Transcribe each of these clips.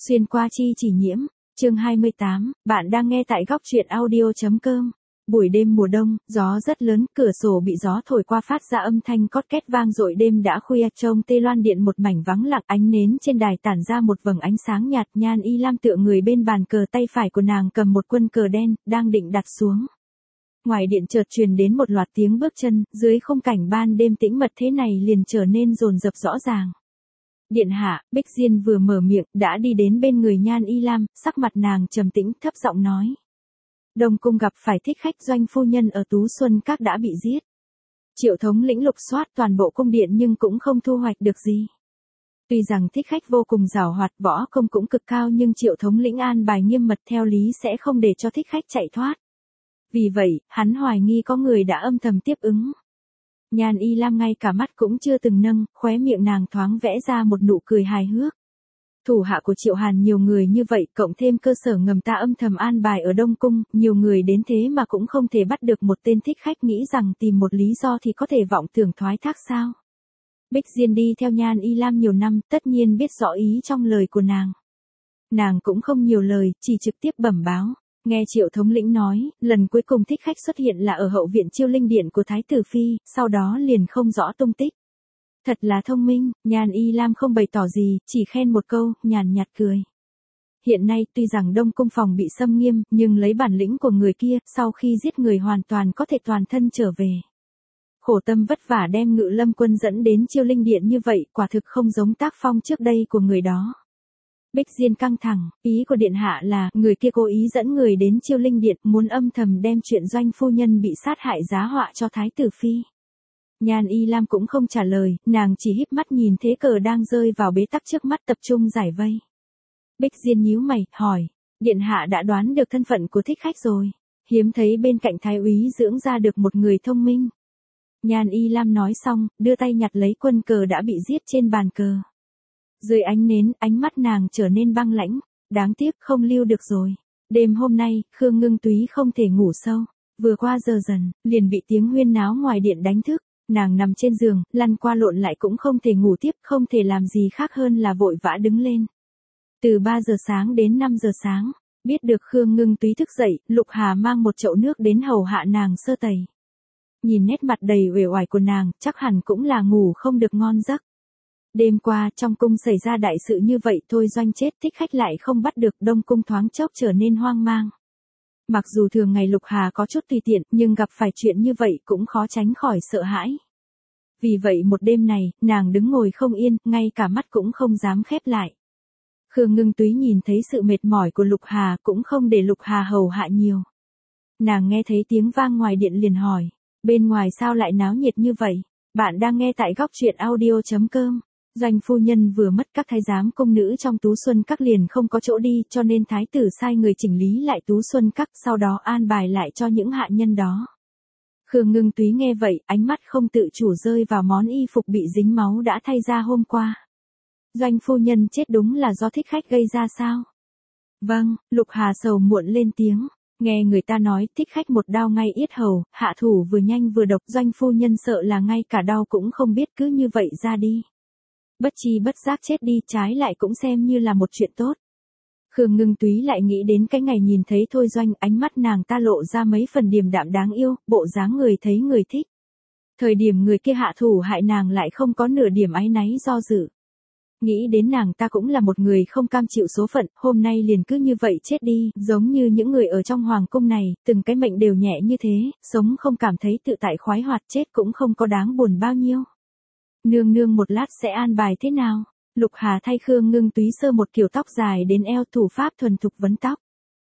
Xuyên qua chi chỉ nhiễm, chương 28, bạn đang nghe tại góc truyện audio.com. Buổi đêm mùa đông, gió rất lớn, cửa sổ bị gió thổi qua phát ra âm thanh cót két vang dội. Đêm đã khuya, trông Tê Loan Điện một mảnh vắng lặng, ánh nến trên đài tản ra một vầng ánh sáng nhạt. Nhan Y Lam tựa người bên bàn cờ, tay phải của nàng cầm một quân cờ đen, đang định đặt xuống. Ngoài điện chợt truyền đến một loạt tiếng bước chân, dưới khung cảnh ban đêm tĩnh mật thế này liền trở nên dồn dập rõ ràng. Điện hạ, Bích Diên vừa mở miệng, đã đi đến bên người Nhan Y Lam, sắc mặt nàng trầm tĩnh, thấp giọng nói. Đông cung gặp phải thích khách Doanh phu nhân ở Tú Xuân Các đã bị giết. Triệu thống lĩnh lục soát toàn bộ cung điện nhưng cũng không thu hoạch được gì. Tuy rằng thích khách vô cùng giàu hoạt, võ công cũng cực cao, nhưng Triệu thống lĩnh an bài nghiêm mật, theo lý sẽ không để cho thích khách chạy thoát. Vì vậy, hắn hoài nghi có người đã âm thầm tiếp ứng. Nhan Y Lam ngay cả mắt cũng chưa từng nâng, khóe miệng nàng thoáng vẽ ra một nụ cười hài hước. Thủ hạ của Triệu Hàn nhiều người như vậy, cộng thêm cơ sở ngầm ta âm thầm an bài ở Đông Cung, nhiều người đến thế mà cũng không thể bắt được một tên thích khách, nghĩ rằng tìm một lý do thì có thể vọng tưởng thoái thác sao. Bích Diên đi theo Nhan Y Lam nhiều năm, tất nhiên biết rõ ý trong lời của nàng. Nàng cũng không nhiều lời, chỉ trực tiếp bẩm báo. Nghe Triệu thống lĩnh nói, lần cuối cùng thích khách xuất hiện là ở hậu viện Chiêu Linh Điện của Thái tử Phi, sau đó liền không rõ tung tích. Thật là thông minh, Nhan Y Lam không bày tỏ gì, chỉ khen một câu, nhàn nhạt cười. Hiện nay tuy rằng Đông Cung phòng bị xâm nghiêm, nhưng lấy bản lĩnh của người kia, sau khi giết người hoàn toàn có thể toàn thân trở về. Khổ tâm vất vả đem Ngự Lâm quân dẫn đến Chiêu Linh Điện như vậy, quả thực không giống tác phong trước đây của người đó. Bích Diên căng thẳng, ý của điện hạ là, người kia cố ý dẫn người đến Chiêu Linh Điện, muốn âm thầm đem chuyện Doanh phu nhân bị sát hại giá họa cho Thái tử Phi. Nhan Y Lam cũng không trả lời, nàng chỉ híp mắt nhìn thế cờ đang rơi vào bế tắc trước mắt, tập trung giải vây. Bích Diên nhíu mày, hỏi, điện hạ đã đoán được thân phận của thích khách rồi, hiếm thấy bên cạnh thái úy dưỡng ra được một người thông minh. Nhan Y Lam nói xong, đưa tay nhặt lấy quân cờ đã bị giết trên bàn cờ. Dưới ánh nến, ánh mắt nàng trở nên băng lãnh, đáng tiếc không lưu được rồi. Đêm hôm nay, Khương Ngưng Túy không thể ngủ sâu, vừa qua giờ dần, liền bị tiếng huyên náo ngoài điện đánh thức. Nàng nằm trên giường, lăn qua lộn lại cũng không thể ngủ tiếp, không thể làm gì khác hơn là vội vã đứng lên. Từ 3 giờ sáng đến 5 giờ sáng, biết được Khương Ngưng Túy thức dậy, Lục Hà mang một chậu nước đến hầu hạ nàng sơ tẩy. Nhìn nét mặt đầy uể oải của nàng, chắc hẳn cũng là ngủ không được ngon giấc. Đêm qua, trong cung xảy ra đại sự như vậy, Thôi Doanh chết, thích khách lại không bắt được, Đông Cung thoáng chốc trở nên hoang mang. Mặc dù thường ngày Lục Hà có chút tùy tiện, nhưng gặp phải chuyện như vậy cũng khó tránh khỏi sợ hãi. Vì vậy một đêm này, nàng đứng ngồi không yên, ngay cả mắt cũng không dám khép lại. Khương Ngưng Túy nhìn thấy sự mệt mỏi của Lục Hà, cũng không để Lục Hà hầu hạ nhiều. Nàng nghe thấy tiếng vang ngoài điện liền hỏi, bên ngoài sao lại náo nhiệt như vậy? Bạn đang nghe tại góc truyện audio.com. Doanh phu nhân vừa mất, các thái giám cung nữ trong Tú Xuân Các liền không có chỗ đi, cho nên thái tử sai người chỉnh lý lại Tú Xuân Các, sau đó an bài lại cho những hạ nhân đó. Khương Ngưng Túy nghe vậy, ánh mắt không tự chủ rơi vào món y phục bị dính máu đã thay ra hôm qua. Doanh phu nhân chết đúng là do thích khách gây ra sao? Vâng, Lục Hà sầu muộn lên tiếng. Nghe người ta nói, thích khách một đao ngay yết hầu, hạ thủ vừa nhanh vừa độc, Doanh phu nhân sợ là ngay cả đau cũng không biết, cứ như vậy ra đi. Bất chi bất giác chết đi, trái lại cũng xem như là một chuyện tốt. Khương Ngưng Túy lại nghĩ đến cái ngày nhìn thấy Thôi Doanh, ánh mắt nàng ta lộ ra mấy phần điềm đạm đáng yêu, bộ dáng người thấy người thích. Thời điểm người kia hạ thủ hại nàng lại không có nửa điểm áy náy do dự. Nghĩ đến nàng ta cũng là một người không cam chịu số phận, hôm nay liền cứ như vậy chết đi, giống như những người ở trong hoàng cung này, từng cái mệnh đều nhẹ như thế, sống không cảm thấy tự tại khoái hoạt, chết cũng không có đáng buồn bao nhiêu. Nương nương một lát sẽ an bài thế nào? Lục Hà thay Khương Ngưng Túy sơ một kiểu tóc dài đến eo, thủ pháp thuần thục vấn tóc.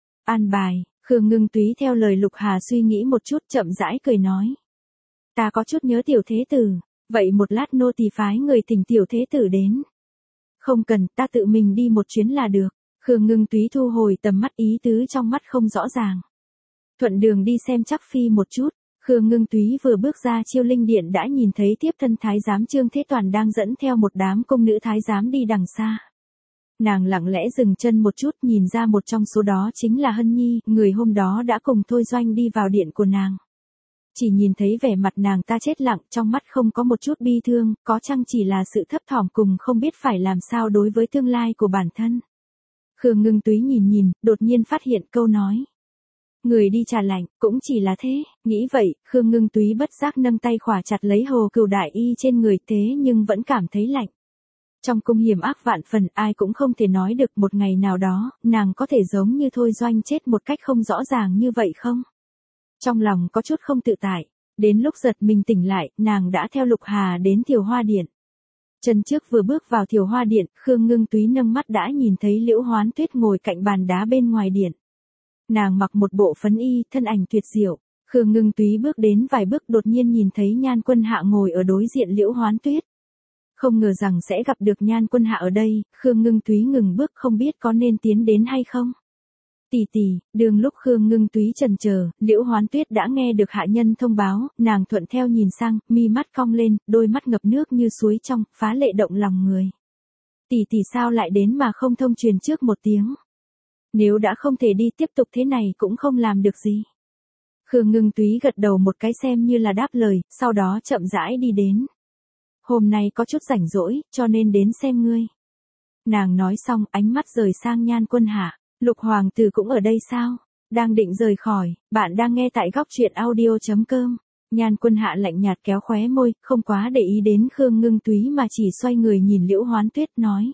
An bài, Khương Ngưng Túy theo lời Lục Hà suy nghĩ một chút, chậm rãi cười nói. Ta có chút nhớ tiểu thế tử, vậy một lát nô tỳ phái người thỉnh tiểu thế tử đến. Không cần, ta tự mình đi một chuyến là được. Khương Ngưng Túy thu hồi tầm mắt, ý tứ trong mắt không rõ ràng. Thuận đường đi xem chắc phi một chút. Khương Ngưng Túy vừa bước ra Chiêu Linh Điện đã nhìn thấy tiếp thân thái giám Trương Thế Toàn đang dẫn theo một đám cung nữ thái giám đi đằng xa. Nàng lặng lẽ dừng chân một chút, nhìn ra một trong số đó chính là Hân Nhi, người hôm đó đã cùng Thôi Doanh đi vào điện của nàng. Chỉ nhìn thấy vẻ mặt nàng ta chết lặng, trong mắt không có một chút bi thương, có chăng chỉ là sự thấp thỏm cùng không biết phải làm sao đối với tương lai của bản thân. Khương Ngưng Túy nhìn, đột nhiên phát hiện câu nói. Người đi trà lạnh, cũng chỉ là thế, nghĩ vậy, Khương Ngưng Túy bất giác nâng tay khỏa chặt lấy Hồ Cửu đại y trên người thế nhưng vẫn cảm thấy lạnh. Trong cung hiểm ác vạn phần ai cũng không thể nói được một ngày nào đó, nàng có thể giống như Thôi Doanh chết một cách không rõ ràng như vậy không? Trong lòng có chút không tự tại, đến lúc giật mình tỉnh lại, nàng đã theo Lục Hà đến Thiều Hoa Điện. Chân trước vừa bước vào Thiều Hoa Điện, Khương Ngưng Túy nâng mắt đã nhìn thấy Liễu Hoán Tuyết ngồi cạnh bàn đá bên ngoài điện. Nàng mặc một bộ phấn y, thân ảnh tuyệt diệu. Khương Ngưng Túy bước đến vài bước đột nhiên nhìn thấy Nhan Quân Hạ ngồi ở đối diện Liễu Hoán Tuyết. Không ngờ rằng sẽ gặp được Nhan Quân Hạ ở đây, Khương Ngưng Túy ngừng bước không biết có nên tiến đến hay không. Tỷ tỷ, đường lúc Khương Ngưng Túy chần chờ, Liễu Hoán Tuyết đã nghe được hạ nhân thông báo, nàng thuận theo nhìn sang, mi mắt cong lên, đôi mắt ngập nước như suối trong, phá lệ động lòng người. Tỷ tỷ sao lại đến mà không thông truyền trước một tiếng? Nếu đã không thể đi tiếp tục thế này cũng không làm được gì. Khương Ngưng Túy gật đầu một cái xem như là đáp lời, sau đó chậm rãi đi đến. Hôm nay có chút rảnh rỗi, cho nên đến xem ngươi. Nàng nói xong, ánh mắt rời sang Nhan Quân Hạ. Lục hoàng tử cũng ở đây sao? Đang định rời khỏi, bạn đang nghe tại góc truyện audio.com. Nhan Quân Hạ lạnh nhạt kéo khóe môi, không quá để ý đến Khương Ngưng Túy mà chỉ xoay người nhìn Liễu Hoán Tuyết nói.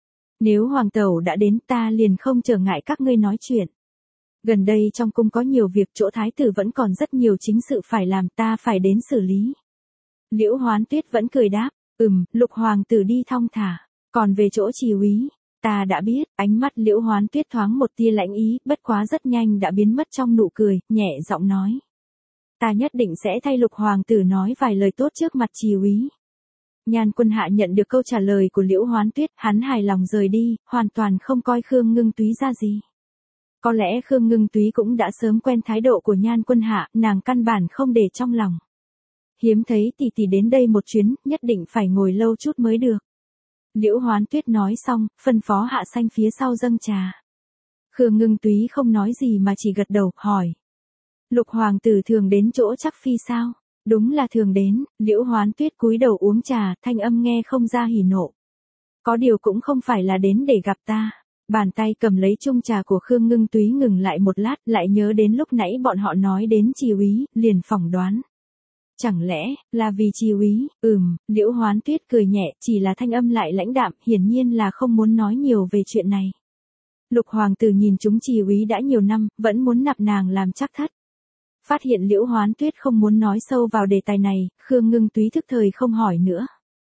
Nếu hoàng tẩu đã đến ta liền không trở ngại các ngươi nói chuyện. Gần đây trong cung có nhiều việc, chỗ thái tử vẫn còn rất nhiều chính sự phải làm, ta phải đến xử lý. Liễu Hoán Tuyết vẫn cười đáp, Lục hoàng tử đi thong thả, còn về chỗ Trì úy, ta đã biết. Ánh mắt Liễu Hoán Tuyết thoáng một tia lãnh ý, bất quá rất nhanh đã biến mất trong nụ cười, nhẹ giọng nói. Ta nhất định sẽ thay Lục hoàng tử nói vài lời tốt trước mặt Trì úy. Nhan Quân Hạ nhận được câu trả lời của Liễu Hoán Tuyết, hắn hài lòng rời đi, hoàn toàn không coi Khương Ngưng Túy ra gì. Có lẽ Khương Ngưng Túy cũng đã sớm quen thái độ của Nhan Quân Hạ, nàng căn bản không để trong lòng. Hiếm thấy tỷ tỷ đến đây một chuyến, nhất định phải ngồi lâu chút mới được. Liễu Hoán Tuyết nói xong, phân phó Hạ Xanh phía sau dâng trà. Khương Ngưng Túy không nói gì mà chỉ gật đầu, hỏi. Lục hoàng tử thường đến chỗ Trắc Phi sao? Đúng là thường đến. Liễu Hoán Tuyết cúi đầu uống trà, thanh âm nghe không ra hỉ nộ. Có điều cũng không phải là đến để gặp ta. Bàn tay cầm lấy chung trà của Khương Ngưng Túy ngừng lại một lát, lại nhớ đến lúc nãy bọn họ nói đến Trì úy, liền phỏng đoán. Chẳng lẽ, là vì Trì úy? Liễu Hoán Tuyết cười nhẹ, chỉ là thanh âm lại lãnh đạm, hiển nhiên là không muốn nói nhiều về chuyện này. Lục hoàng tử nhìn chúng Trì úy đã nhiều năm, vẫn muốn nạp nàng làm trác thất. Phát hiện Liễu Hoán Tuyết không muốn nói sâu vào đề tài này, Khương Ngưng Túy thức thời không hỏi nữa.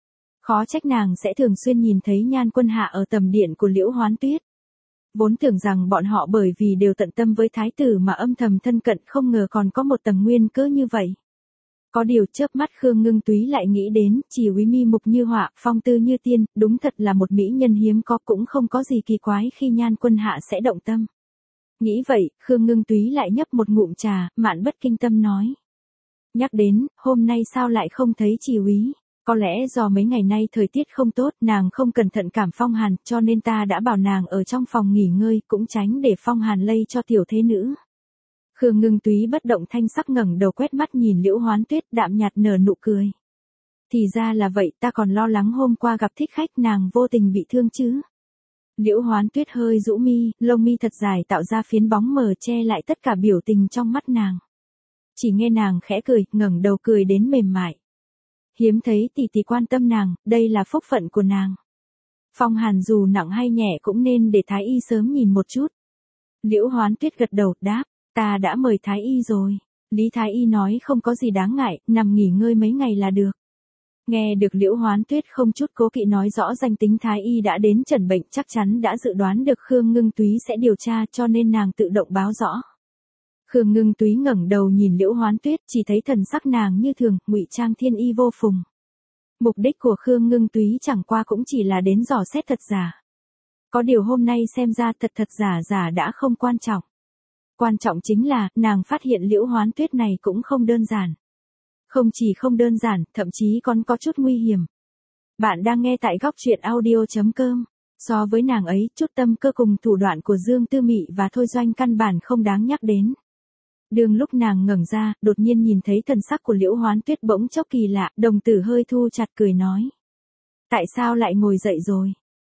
Khó trách nàng sẽ thường xuyên nhìn thấy Nhan Quân Hạ ở tầm điện của Liễu Hoán Tuyết. Vốn tưởng rằng bọn họ bởi vì đều tận tâm với thái tử mà âm thầm thân cận, không ngờ còn có một tầng nguyên cớ như vậy. Có điều chớp mắt Khương Ngưng Túy lại nghĩ đến, Trì úy mi mục như họa, phong tư như tiên, đúng thật là một mỹ nhân hiếm có, cũng không có gì kỳ quái khi Nhan Quân Hạ sẽ động tâm. Nghĩ vậy, Khương Ngưng Túy lại nhấp một ngụm trà, Mạn Bất Kinh Tâm nói. Nhắc đến, hôm nay sao lại không thấy Trì úy? Có lẽ do mấy ngày nay thời tiết không tốt, nàng không cẩn thận cảm phong hàn, cho nên ta đã bảo nàng ở trong phòng nghỉ ngơi, cũng tránh để phong hàn lây cho tiểu thế nữ. Khương Ngưng Túy bất động thanh sắc ngẩng đầu quét mắt nhìn Liễu Hoán Tuyết, đạm nhạt nở nụ cười. Thì ra là vậy, ta còn lo lắng hôm qua gặp thích khách nàng vô tình bị thương chứ. Liễu Hoán Tuyết hơi rũ mi, lông mi thật dài tạo ra phiến bóng mờ che lại tất cả biểu tình trong mắt nàng. Chỉ nghe nàng khẽ cười, ngẩng đầu cười đến mềm mại. Hiếm thấy tỷ tỷ quan tâm nàng, đây là phúc phận của nàng. Phong hàn dù nặng hay nhẹ cũng nên để thái y sớm nhìn một chút. Liễu Hoán Tuyết gật đầu, đáp, ta đã mời thái y rồi. Lý thái y nói không có gì đáng ngại, nằm nghỉ ngơi mấy ngày là được. Nghe được Liễu Hoán Tuyết không chút cố kỵ nói rõ danh tính thái y đã đến chẩn bệnh, chắc chắn đã dự đoán được Khương Ngưng Túy sẽ điều tra, cho nên nàng tự động báo rõ. Khương Ngưng Túy ngẩng đầu nhìn Liễu Hoán Tuyết, chỉ thấy thần sắc nàng như thường, ngụy trang thiên y vô phùng. Mục đích của Khương Ngưng Túy chẳng qua cũng chỉ là đến dò xét thật giả. Có điều hôm nay xem ra thật giả đã không quan trọng. Quan trọng chính là, nàng phát hiện Liễu Hoán Tuyết này cũng không đơn giản. Không chỉ không đơn giản, thậm chí còn có chút nguy hiểm. Bạn đang nghe tại góc truyện audio.com. So với nàng ấy, chút tâm cơ cùng thủ đoạn của Dương Tư Mị và Thôi Doanh căn bản không đáng nhắc đến. Đường lúc nàng ngẩng ra, đột nhiên nhìn thấy thần sắc của Liễu Hoán Tuyết bỗng chốc kỳ lạ, đồng tử hơi thu chặt cười nói. Tại sao lại ngồi dậy rồi?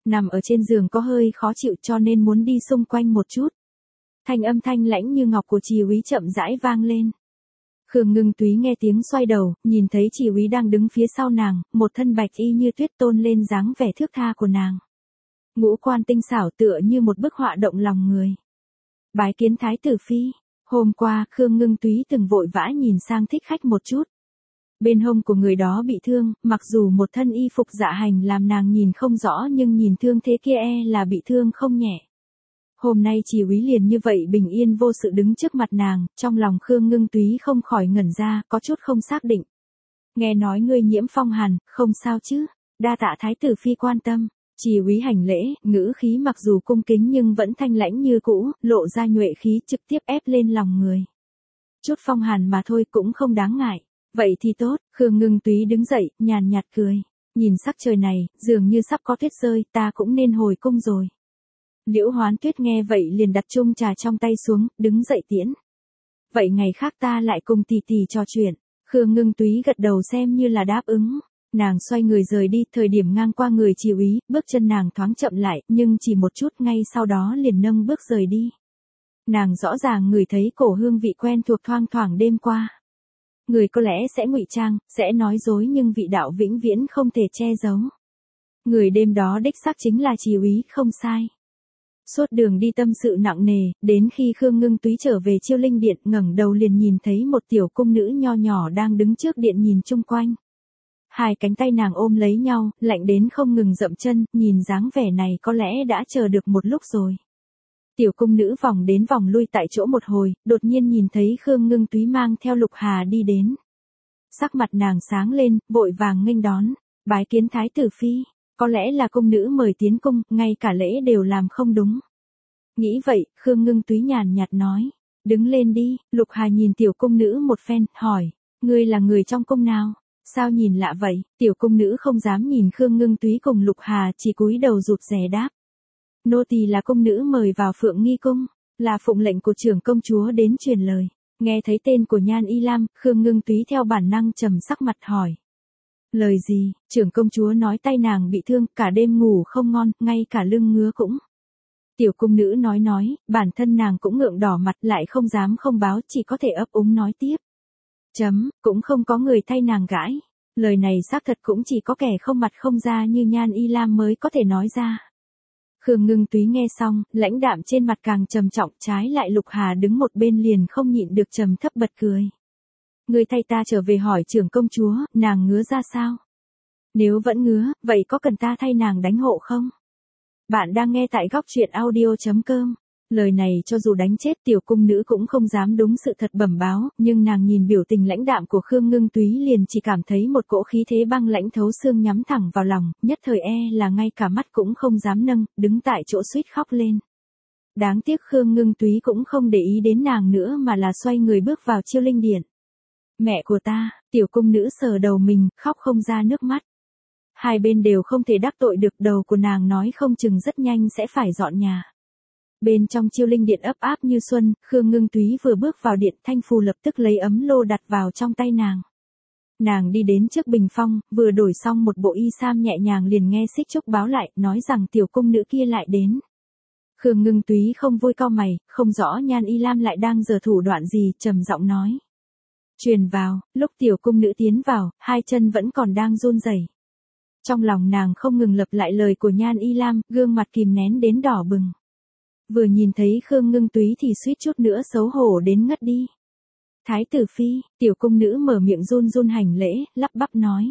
Nằm ở trên giường có hơi khó chịu cho nên muốn đi xung quanh một chút. Âm thanh lãnh như ngọc của Trì Úy chậm rãi vang lên. Khương Ngưng Túy nghe tiếng xoay đầu, nhìn thấy Trì Úy đang đứng phía sau nàng, một thân bạch y như tuyết tôn lên dáng vẻ thước tha của nàng. Ngũ quan tinh xảo tựa như một bức họa động lòng người. Bái kiến Thái tử phi. Hôm qua, Khương Ngưng Túy từng vội vã nhìn sang thích khách một chút. Bên hông của người đó bị thương, mặc dù một thân y phục dạ hành làm nàng nhìn không rõ nhưng nhìn thương thế kia là bị thương không nhẹ. Hôm nay Trì Úy liền như vậy bình yên vô sự đứng trước mặt nàng, trong lòng Khương Ngưng Túy không khỏi ngẩn ra, có chút không xác định. Nghe nói ngươi nhiễm phong hàn, không sao chứ? Đa tạ Thái tử phi quan tâm. Trì Úy hành lễ, ngữ khí mặc dù cung kính nhưng vẫn thanh lãnh như cũ, lộ ra nhuệ khí trực tiếp ép lên lòng người. Chút phong hàn mà thôi cũng không đáng ngại. Vậy thì tốt, Khương Ngưng Túy đứng dậy, nhàn nhạt cười. Nhìn sắc trời này, dường như sắp có tuyết rơi, ta cũng nên hồi cung rồi. Liễu Hoán Tuyết nghe vậy liền đặt chung trà trong tay xuống, đứng dậy tiễn. Vậy ngày khác ta lại cùng tỷ tỷ trò chuyện. Khương Ngưng Túy gật đầu xem như là đáp ứng. Nàng xoay người rời đi, thời điểm ngang qua người Trì Úy, bước chân nàng thoáng chậm lại, nhưng chỉ một chút ngay sau đó liền nâng bước rời đi. Nàng rõ ràng ngửi thấy cổ hương vị quen thuộc thoang thoảng đêm qua. Người có lẽ sẽ ngụy trang, sẽ nói dối nhưng vị đạo vĩnh viễn không thể che giấu. Người đêm đó đích xác chính là Trì Úy, không sai. Suốt đường đi tâm sự nặng nề, đến khi Khương Ngưng Túy trở về Chiêu Linh Điện, ngẩng đầu liền nhìn thấy một tiểu cung nữ nho nhỏ đang đứng trước điện nhìn chung quanh. Hai cánh tay nàng ôm lấy nhau, lạnh đến không ngừng dậm chân, nhìn dáng vẻ này có lẽ đã chờ được một lúc rồi. Tiểu cung nữ vòng đến vòng lui tại chỗ một hồi, đột nhiên nhìn thấy Khương Ngưng Túy mang theo Lục Hà đi đến. Sắc mặt nàng sáng lên, vội vàng nghênh đón, bái kiến Thái tử phi. Có lẽ là cung nữ mời tiến cung, ngay cả lễ đều làm không đúng. Nghĩ vậy, Khương Ngưng Túy nhàn nhạt nói, đứng lên đi. Lục Hà nhìn tiểu cung nữ một phen, hỏi, ngươi là người trong cung nào? Sao nhìn lạ vậy? Tiểu cung nữ không dám nhìn Khương Ngưng Túy cùng Lục Hà, chỉ cúi đầu rụt rè đáp. Nô tỳ là cung nữ mời vào Phượng Nghi cung, là phụng lệnh của trưởng công chúa đến truyền lời. Nghe thấy tên của Nhan Y Lam, Khương Ngưng Túy theo bản năng trầm sắc mặt hỏi. Lời gì? Trưởng công chúa nói tay nàng bị thương, cả đêm ngủ không ngon, ngay cả lưng ngứa cũng. Tiểu cung nữ nói, bản thân nàng cũng ngượng đỏ mặt lại không dám không báo, chỉ có thể ấp úng nói tiếp. Cũng không có người thay nàng gãi. Lời này xác thật cũng chỉ có kẻ không mặt không da như Nhan Y Lam mới có thể nói ra. Khương Ngưng Túy nghe xong, lãnh đạm trên mặt càng trầm trọng, trái lại Lục Hà đứng một bên liền không nhịn được trầm thấp bật cười. Người thay ta trở về hỏi trưởng công chúa, nàng ngứa ra sao? Nếu vẫn ngứa, vậy có cần ta thay nàng đánh hộ không? Bạn đang nghe tại góc truyện audio.com. Lời này cho dù đánh chết tiểu cung nữ cũng không dám đúng sự thật bẩm báo, nhưng nàng nhìn biểu tình lãnh đạm của Khương Ngưng Túy liền chỉ cảm thấy một cỗ khí thế băng lãnh thấu xương nhắm thẳng vào lòng, nhất thời là ngay cả mắt cũng không dám nâng, đứng tại chỗ suýt khóc lên. Đáng tiếc Khương Ngưng Túy cũng không để ý đến nàng nữa mà là xoay người bước vào Chiêu Linh Điện. Mẹ của ta, tiểu cung nữ sờ đầu mình, khóc không ra nước mắt. Hai bên đều không thể đắc tội được, đầu của nàng nói không chừng rất nhanh sẽ phải dọn nhà. Bên trong Chiêu Linh Điện ấp áp như xuân, Khương Ngưng Túy vừa bước vào điện, Thanh Phù lập tức lấy ấm lô đặt vào trong tay nàng. Nàng đi đến trước bình phong, vừa đổi xong một bộ y sam nhẹ nhàng liền nghe Xích Trúc báo lại, nói rằng tiểu cung nữ kia lại đến. Khương Ngưng Túy không vui cau mày, không rõ Nhan Y Lam lại đang giở thủ đoạn gì, trầm giọng nói. Truyền vào, lúc tiểu cung nữ tiến vào, hai chân vẫn còn đang run rẩy. Trong lòng nàng không ngừng lặp lại lời của Nhan Y Lam, gương mặt kìm nén đến đỏ bừng. Vừa nhìn thấy Khương Ngưng Túy thì suýt chút nữa xấu hổ đến ngất đi. Thái tử phi, tiểu cung nữ mở miệng run run hành lễ, lắp bắp nói.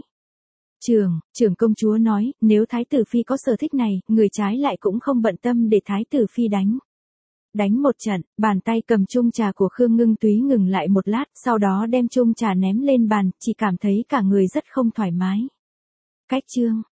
Trưởng công chúa nói, nếu thái tử phi có sở thích này, người trái lại cũng không bận tâm để thái tử phi đánh. Đánh một trận, bàn tay cầm chung trà của Khương Ngưng Túy ngừng lại một lát, sau đó đem chung trà ném lên bàn, chỉ cảm thấy cả người rất không thoải mái. Cách chương,